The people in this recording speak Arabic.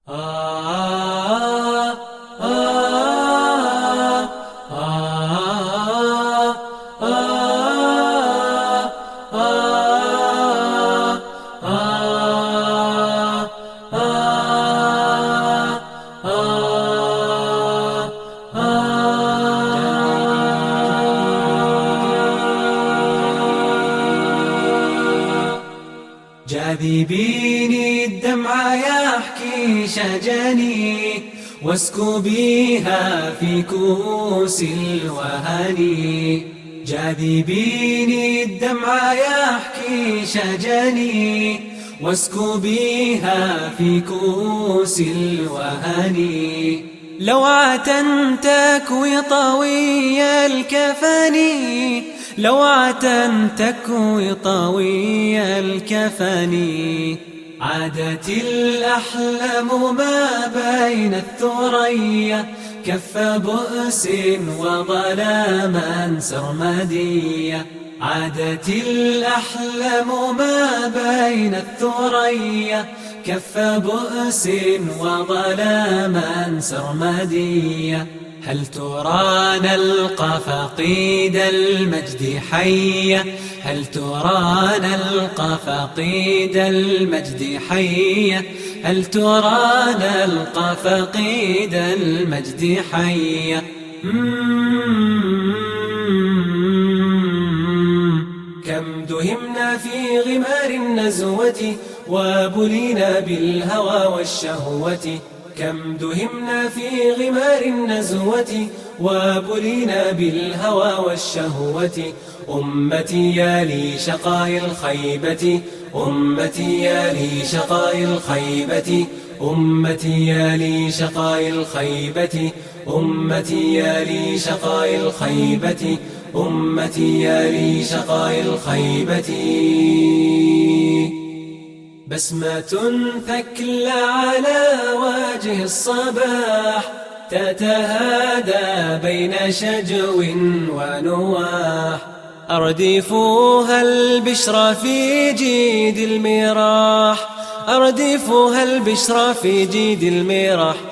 جاذبيني الدمع يحكي شجني واسكبيها في كؤوس الوهن. جاذبيني الدمع يحكي شجني واسكبيها في كؤوس الوهن. لوعة تكوي طوي الكفن، لوعة تكوي طوي الكفن. عادت الأحلام ما بين الثريا كف بؤس وظلاما سرمديا. عادت الأحلام ما بين الثريا كف بؤس وظلاما سرمديا. هل ترى نلقى فقيد المجد حيا؟ هل ترى نلقى فقيد المجد حيا؟ هل ترى نلقى فقيد المجد حيا؟ كم دهمنا في غمار النزوة وبلينا بالهوى والشهوة. كم دهمنا في غمار النزوة وبلينا بالهوى والشهوة. أمتي يا لي شقاء الخيبة، أمتي يا لي شقاء الخيبة، أمتي يا لي شقاء الخيبة، أمتي يا لي شقاء الخيبة، أمتي يا لي شقاء الخيبة. بسمة ثكلى على وجه الصباح تتهادى بين شجو ونواح. أردفها البشرى في جيد المراح، أردفها البشرى في جيد المراح.